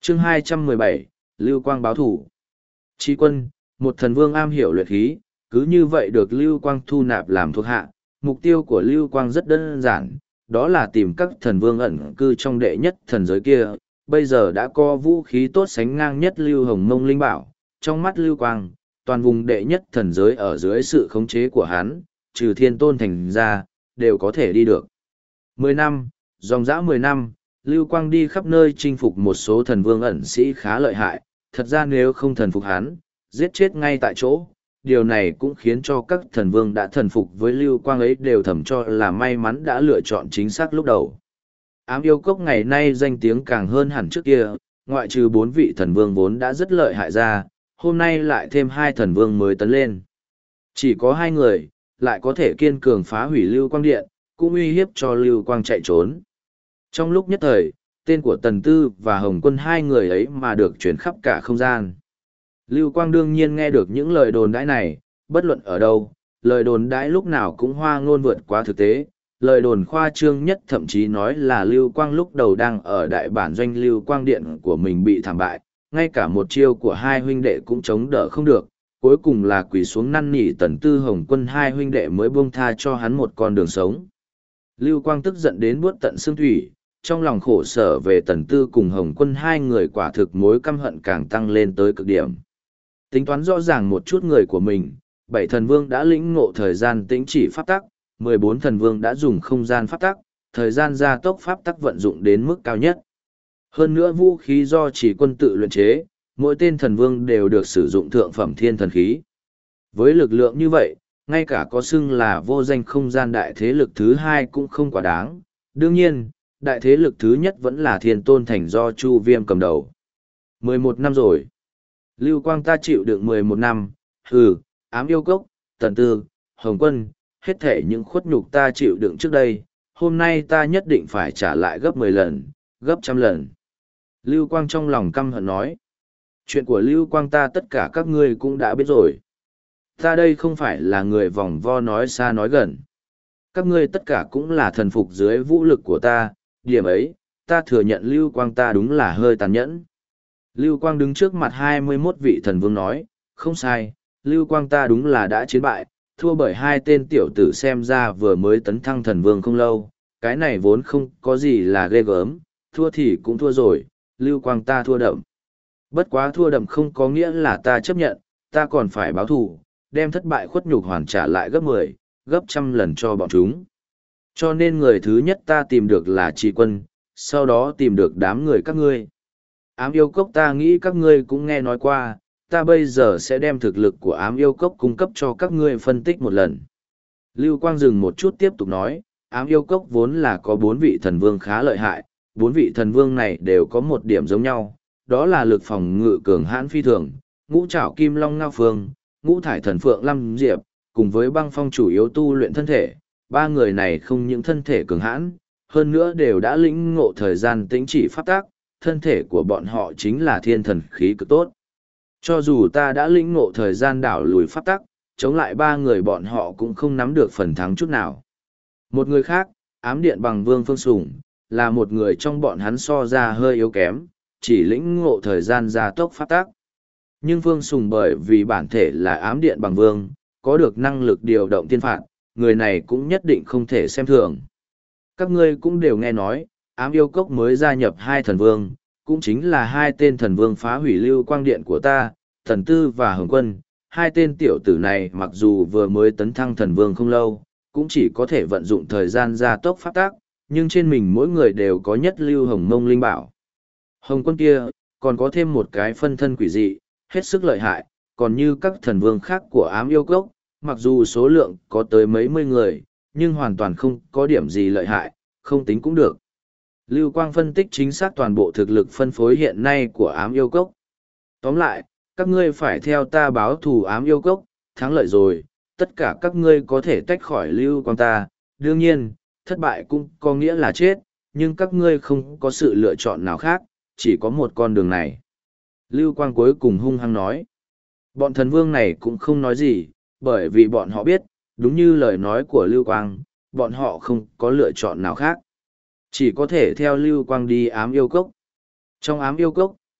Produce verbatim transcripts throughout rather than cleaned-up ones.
chương hai trăm mười bảy, Lưu Quang báo thủ. Trí quân, một thần vương am hiểu luyện khí, cứ như vậy được Lưu Quang thu nạp làm thuộc hạ. Mục tiêu của Lưu Quang rất đơn giản, đó là tìm các thần vương ẩn cư trong đệ nhất thần giới kia. Bây giờ đã có vũ khí tốt sánh ngang nhất Lưu Hồng Mông Linh Bảo. Trong mắt Lưu Quang, toàn vùng đệ nhất thần giới ở dưới sự khống chế của hắn, trừ thiên tôn thành ra, đều có thể đi được. Mười năm, dòng dã mười năm, Lưu Quang đi khắp nơi chinh phục một số thần vương ẩn sĩ khá lợi hại, thật ra nếu không thần phục hắn, giết chết ngay tại chỗ, điều này cũng khiến cho các thần vương đã thần phục với Lưu Quang ấy đều thầm cho là may mắn đã lựa chọn chính xác lúc đầu. Ám yêu cốc ngày nay danh tiếng càng hơn hẳn trước kia, ngoại trừ bốn vị thần vương vốn đã rất lợi hại ra, hôm nay lại thêm hai thần vương mới tấn lên. Chỉ có hai người, lại có thể kiên cường phá hủy Lưu Quang Điện, cũng uy hiếp cho Lưu Quang chạy trốn. Trong lúc nhất thời, tên của Tần Tư và Hồng Quân hai người ấy mà được truyền khắp cả không gian. Lưu Quang đương nhiên nghe được những lời đồn đãi này, bất luận ở đâu, lời đồn đãi lúc nào cũng hoa ngôn vượt quá thực tế. Lời đồn khoa trương nhất thậm chí nói là Lưu Quang lúc đầu đang ở đại bản doanh Lưu Quang Điện của mình bị thảm bại, ngay cả một chiêu của hai huynh đệ cũng chống đỡ không được, cuối cùng là quỳ xuống năn nỉ Tần Tư Hồng Quân hai huynh đệ mới buông tha cho hắn một con đường sống. Lưu Quang tức giận đến buốt tận xương thủy, trong lòng khổ sở về Tần Tư cùng Hồng Quân hai người quả thực mối căm hận càng tăng lên tới cực điểm. Tính toán rõ ràng một chút người của mình, bảy thần vương đã lĩnh ngộ thời gian tĩnh chỉ pháp tắc, mười bốn thần vương đã dùng không gian pháp tắc, thời gian gia tốc pháp tắc vận dụng đến mức cao nhất. Hơn nữa vũ khí do chỉ quân tự luyện chế, mỗi tên thần vương đều được sử dụng thượng phẩm thiên thần khí. Với lực lượng như vậy, ngay cả có xưng là vô danh không gian đại thế lực thứ hai cũng không quá đáng. Đương nhiên, đại thế lực thứ nhất vẫn là thiên tôn thành do Chu Viêm cầm đầu. Mười một năm rồi. Lưu Quang ta chịu đựng mười một năm, hừ, ám yêu cốc, Tần Tư, Hồng Quân, hết thể những khuất nhục ta chịu đựng trước đây, hôm nay ta nhất định phải trả lại gấp mười lần, gấp trăm lần. Lưu Quang trong lòng căm hận nói. Chuyện của Lưu Quang ta tất cả các ngươi cũng đã biết rồi. Ta đây không phải là người vòng vo nói xa nói gần. Các ngươi tất cả cũng là thần phục dưới vũ lực của ta, điểm ấy, ta thừa nhận Lưu Quang ta đúng là hơi tàn nhẫn. Lưu Quang đứng trước mặt hai mươi mốt vị thần vương nói, không sai, Lưu Quang ta đúng là đã chiến bại, thua bởi hai tên tiểu tử xem ra vừa mới tấn thăng thần vương không lâu, cái này vốn không có gì là ghê gớm, thua thì cũng thua rồi, Lưu Quang ta thua đậm. Bất quá thua đậm không có nghĩa là ta chấp nhận, ta còn phải báo thù, đem thất bại khuất nhục hoàn trả lại gấp mười, gấp trăm lần cho bọn chúng. Cho nên người thứ nhất ta tìm được là Trì Quân, sau đó tìm được đám người các ngươi. Ám yêu cốc ta nghĩ các ngươi cũng nghe nói qua, ta bây giờ sẽ đem thực lực của ám yêu cốc cung cấp cho các ngươi phân tích một lần. Lưu Quang dừng một chút tiếp tục nói, ám yêu cốc vốn là có bốn vị thần vương khá lợi hại, bốn vị thần vương này đều có một điểm giống nhau, đó là lực phòng ngự cường hãn phi thường, ngũ trảo kim long ngao phương, ngũ thải thần phượng lâm diệp, cùng với băng phong chủ yếu tu luyện thân thể, ba người này không những thân thể cường hãn, hơn nữa đều đã lĩnh ngộ thời gian tĩnh chỉ pháp tác, thân thể của bọn họ chính là thiên thần khí cực tốt. Cho dù ta đã lĩnh ngộ thời gian đảo lùi pháp tắc, chống lại ba người bọn họ cũng không nắm được phần thắng chút nào. Một người khác, ám điện bằng Vương Phương Sùng, là một người trong bọn hắn so ra hơi yếu kém, chỉ lĩnh ngộ thời gian gia tốc pháp tắc. Nhưng Phương Sùng bởi vì bản thể là ám điện bằng Vương, có được năng lực điều động tiên phạt, người này cũng nhất định không thể xem thường. Các ngươi cũng đều nghe nói, ám yêu cốc mới gia nhập hai thần vương, cũng chính là hai tên thần vương phá hủy Lưu Quang Điện của ta, Thần Tư và Hồng Quân. Hai tên tiểu tử này mặc dù vừa mới tấn thăng thần vương không lâu, cũng chỉ có thể vận dụng thời gian gia tốc pháp tác, nhưng trên mình mỗi người đều có nhất Lưu Hồng Mông Linh Bảo. Hồng Quân kia, còn có thêm một cái phân thân quỷ dị, hết sức lợi hại, còn như các thần vương khác của ám yêu cốc, mặc dù số lượng có tới mấy mươi người, nhưng hoàn toàn không có điểm gì lợi hại, không tính cũng được. Lưu Quang phân tích chính xác toàn bộ thực lực phân phối hiện nay của ám yêu cốc. Tóm lại, các ngươi phải theo ta báo thù ám yêu cốc, thắng lợi rồi, tất cả các ngươi có thể tách khỏi Lưu Quang ta. Đương nhiên, thất bại cũng có nghĩa là chết, nhưng các ngươi không có sự lựa chọn nào khác, chỉ có một con đường này. Lưu Quang cuối cùng hung hăng nói. Bọn thần vương này cũng không nói gì, bởi vì bọn họ biết, đúng như lời nói của Lưu Quang, bọn họ không có lựa chọn nào khác. Chỉ có thể theo Lưu Quang đi ám yêu cốc. Trong ám yêu cốc,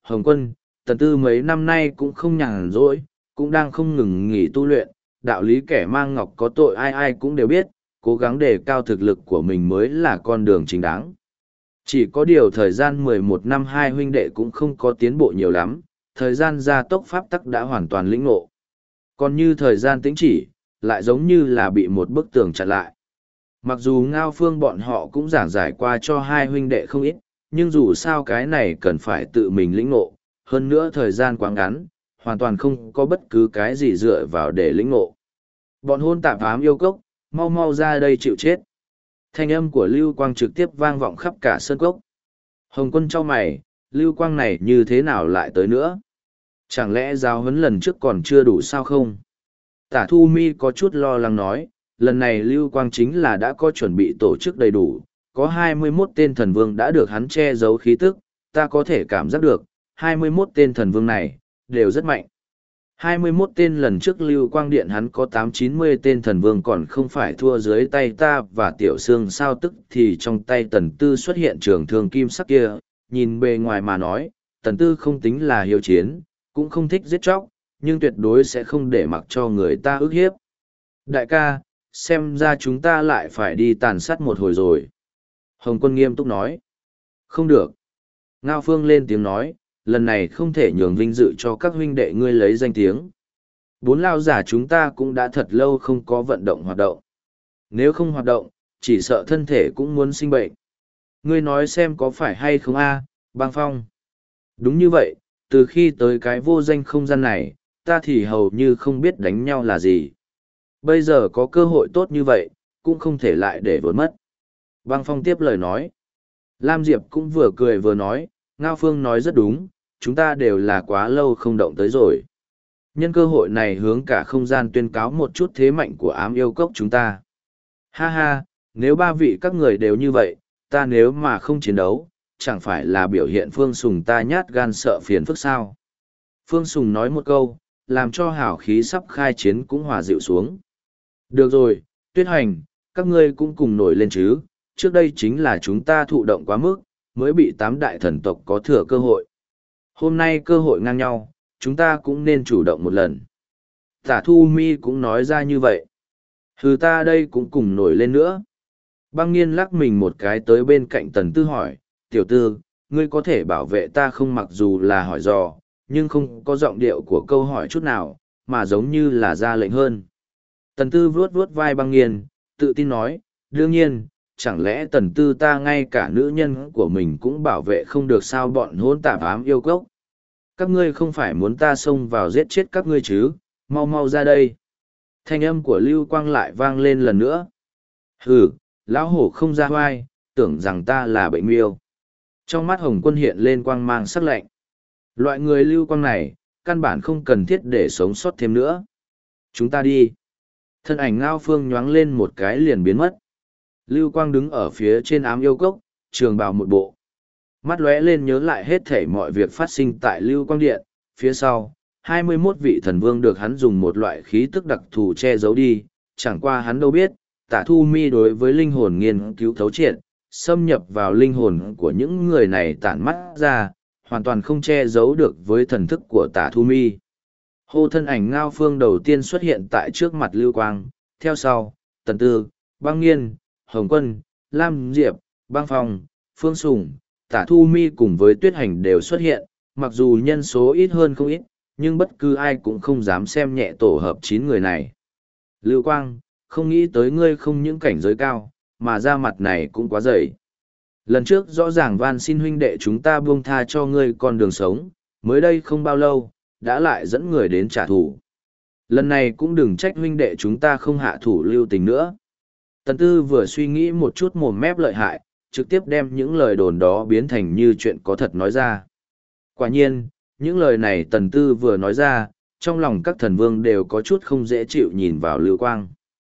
Hồng Quân, Tần Tư mấy năm nay cũng không nhàn rỗi, cũng đang không ngừng nghỉ tu luyện, đạo lý kẻ mang ngọc có tội ai ai cũng đều biết, cố gắng đề cao thực lực của mình mới là con đường chính đáng. Chỉ có điều thời gian mười một năm hai huynh đệ cũng không có tiến bộ nhiều lắm, thời gian gia tốc pháp tắc đã hoàn toàn lĩnh ngộ. Còn như thời gian tĩnh chỉ, lại giống như là bị một bức tường chặn lại. Mặc dù Ngao Phương bọn họ cũng giảng giải qua cho hai huynh đệ không ít, nhưng dù sao cái này cần phải tự mình lĩnh ngộ, hơn nữa thời gian quá ngắn, hoàn toàn không có bất cứ cái gì dựa vào để lĩnh ngộ. Bọn hôn tạp ám yêu cốc, mau mau ra đây chịu chết. Thanh âm của Lưu Quang trực tiếp vang vọng khắp cả sơn cốc. Hồng Quân chau mày, Lưu Quang này như thế nào lại tới nữa? Chẳng lẽ giáo huấn lần trước còn chưa đủ sao không? Tả Thu Mi có chút lo lắng nói, lần này Lưu Quang chính là đã có chuẩn bị tổ chức đầy đủ, có hai mươi mốt tên thần vương đã được hắn che giấu khí tức, ta có thể cảm giác được, hai mươi mốt tên thần vương này, đều rất mạnh. hai mươi mốt tên lần trước Lưu Quang Điện hắn có tám chín mươi tên thần vương còn không phải thua dưới tay ta và Tiểu Sương sao, tức thì trong tay Tần Tư xuất hiện trường thương kim sắc kia, nhìn bề ngoài mà nói, Tần Tư không tính là hiếu chiến, cũng không thích giết chóc, nhưng tuyệt đối sẽ không để mặc cho người ta ức hiếp. Đại ca, xem ra chúng ta lại phải đi tàn sát một hồi rồi. Hồng Quân nghiêm túc nói. Không được. Ngao Phương lên tiếng nói, lần này không thể nhường vinh dự cho các huynh đệ ngươi lấy danh tiếng. Bốn lao giả chúng ta cũng đã thật lâu không có vận động hoạt động. Nếu không hoạt động, chỉ sợ thân thể cũng muốn sinh bệnh. Ngươi nói xem có phải hay không a, Băng Phong? Đúng như vậy, từ khi tới cái vô danh không gian này, ta thì hầu như không biết đánh nhau là gì. Bây giờ có cơ hội tốt như vậy, cũng không thể lại để vốn mất. Băng Phong tiếp lời nói. Lam Diệp cũng vừa cười vừa nói, Ngao Phương nói rất đúng, chúng ta đều là quá lâu không động tới rồi. Nhân cơ hội này hướng cả không gian tuyên cáo một chút thế mạnh của ám yêu cốc chúng ta. Ha ha, nếu ba vị các người đều như vậy, ta nếu mà không chiến đấu, chẳng phải là biểu hiện Phương Sùng ta nhát gan sợ phiền phức sao. Phương Sùng nói một câu, làm cho hào khí sắp khai chiến cũng hòa dịu xuống. Được rồi, Tuyết Hành, các ngươi cũng cùng nổi lên chứ, trước đây chính là chúng ta thụ động quá mức, mới bị tám đại thần tộc có thừa cơ hội. Hôm nay cơ hội ngang nhau, chúng ta cũng nên chủ động một lần. Tả Thu Mi cũng nói ra như vậy. Hừ, ta đây cũng cùng nổi lên nữa. Băng Nghiên lắc mình một cái tới bên cạnh Tần Tư hỏi, tiểu tư, ngươi có thể bảo vệ ta không, mặc dù là hỏi dò, nhưng không có giọng điệu của câu hỏi chút nào, mà giống như là ra lệnh hơn. Tần Tư vuốt vuốt vai Băng Nghiên, tự tin nói, đương nhiên, chẳng lẽ Tần Tư ta ngay cả nữ nhân của mình cũng bảo vệ không được sao, bọn hôn tạp ám yêu cốc. Các ngươi không phải muốn ta xông vào giết chết các ngươi chứ, mau mau ra đây. Thanh âm của Lưu Quang lại vang lên lần nữa. Hừ, lão hổ không ra hoai, tưởng rằng ta là bệnh miêu. Trong mắt Hồng Quân hiện lên quang mang sắc lạnh. Loại người Lưu Quang này, căn bản không cần thiết để sống sót thêm nữa. Chúng ta đi. Thân ảnh Ngao Phương nhoáng lên một cái liền biến mất. Lưu Quang đứng ở phía trên ám yêu cốc, trường bào một bộ. Mắt lóe lên nhớ lại hết thảy mọi việc phát sinh tại Lưu Quang Điện, phía sau, hai mươi mốt vị thần vương được hắn dùng một loại khí tức đặc thù che giấu đi, chẳng qua hắn đâu biết, Tả Thu Mi đối với linh hồn nghiên cứu thấu triệt, xâm nhập vào linh hồn của những người này tản mắt ra, hoàn toàn không che giấu được với thần thức của Tả Thu Mi. Hô, thân ảnh Ngao Phương đầu tiên xuất hiện tại trước mặt Lưu Quang, theo sau, Tần Tư, Băng Nghiên, Hồng Quân, Lam Diệp, Băng Phong, Phương Sùng, Tả Thu Mi cùng với Tuyết Hành đều xuất hiện, mặc dù nhân số ít hơn không ít, nhưng bất cứ ai cũng không dám xem nhẹ tổ hợp chín người này. Lưu Quang, không nghĩ tới ngươi không những cảnh giới cao, mà da mặt này cũng quá dày. Lần trước rõ ràng van xin huynh đệ chúng ta buông tha cho ngươi con đường sống, mới đây không bao lâu, đã lại dẫn người đến trả thù. Lần này cũng đừng trách huynh đệ chúng ta không hạ thủ lưu tình nữa. Tần Tư vừa suy nghĩ một chút mồm mép lợi hại, trực tiếp đem những lời đồn đó biến thành như chuyện có thật nói ra. Quả nhiên, những lời này Tần Tư vừa nói ra, trong lòng các thần vương đều có chút không dễ chịu nhìn vào Lưu Quang.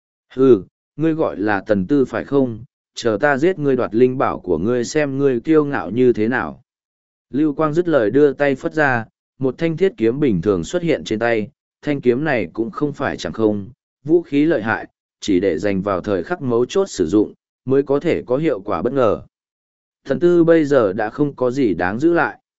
Hừ, ngươi gọi là Tần Tư phải không? Chờ ta giết ngươi đoạt linh bảo của ngươi xem ngươi kiêu ngạo như thế nào. Lưu Quang dứt lời đưa tay phất ra, một thanh thiết kiếm bình thường xuất hiện trên tay, thanh kiếm này cũng không phải chẳng không, vũ khí lợi hại, chỉ để dành vào thời khắc mấu chốt sử dụng, mới có thể có hiệu quả bất ngờ. Thần Tư bây giờ đã không có gì đáng giữ lại.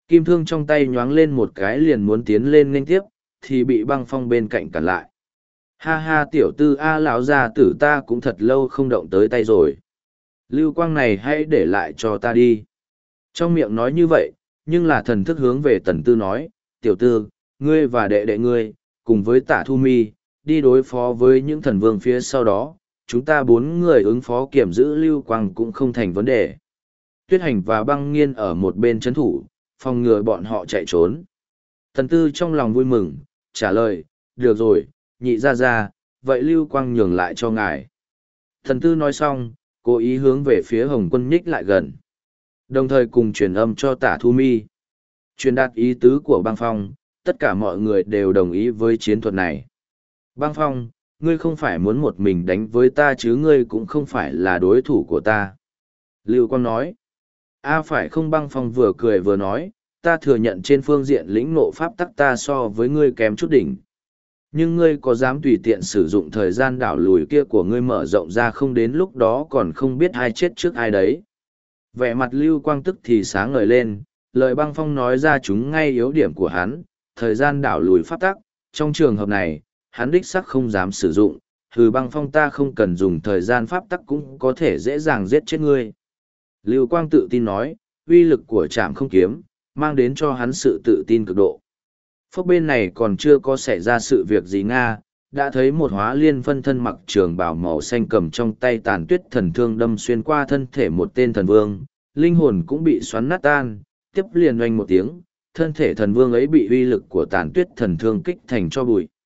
Kim thương trong tay nhoáng lên một cái liền muốn tiến lên nghênh tiếp, thì bị băng phong bên cạnh cản lại. Ha ha tiểu tư a lão gia tử ta cũng thật lâu không động tới tay rồi. Lưu quang này hãy để lại cho ta đi. Trong miệng nói như vậy, nhưng là thần thức hướng về tần tư nói, tiểu tư, ngươi và đệ đệ ngươi, cùng với tả thu mi, đi đối phó với những thần vương phía sau đó, chúng ta bốn người ứng phó kiểm giữ lưu quang cũng không thành vấn đề. Tuyết hành và băng nghiên ở một bên chấn thủ, phòng ngừa bọn họ chạy trốn. Tần tư trong lòng vui mừng, trả lời, được rồi, nhị ra ra, vậy lưu quang nhường lại cho ngài. Thần tư nói xong, cố ý hướng về phía Hồng Quân nhích lại gần. Đồng thời cùng truyền âm cho tả thu mi. Truyền đạt ý tứ của băng phong, tất cả mọi người đều đồng ý với chiến thuật này. Băng phong, ngươi không phải muốn một mình đánh với ta chứ ngươi cũng không phải là đối thủ của ta. Lưu Quang nói. A phải không, băng phong vừa cười vừa nói, ta thừa nhận trên phương diện lĩnh ngộ pháp tắc ta so với ngươi kém chút đỉnh. Nhưng ngươi có dám tùy tiện sử dụng thời gian đảo lùi kia của ngươi mở rộng ra không, đến lúc đó còn không biết ai chết trước ai đấy. Vẻ mặt Lưu Quang tức thì sáng ngời lên, lời băng phong nói ra chúng ngay yếu điểm của hắn, thời gian đảo lùi pháp tắc, trong trường hợp này, hắn đích sắc không dám sử dụng, hừ băng phong ta không cần dùng thời gian pháp tắc cũng có thể dễ dàng giết chết ngươi. Lưu Quang tự tin nói, uy lực của trảm không kiếm, mang đến cho hắn sự tự tin cực độ. Phốc bên này còn chưa có xảy ra sự việc gì Nga, đã thấy một hóa liên phân thân mặc trường bào màu xanh cầm trong tay tàn tuyết thần thương đâm xuyên qua thân thể một tên thần vương, linh hồn cũng bị xoắn nát tan, tiếp liền oanh một tiếng, thân thể thần vương ấy bị uy lực của tàn tuyết thần thương kích thành cho bụi.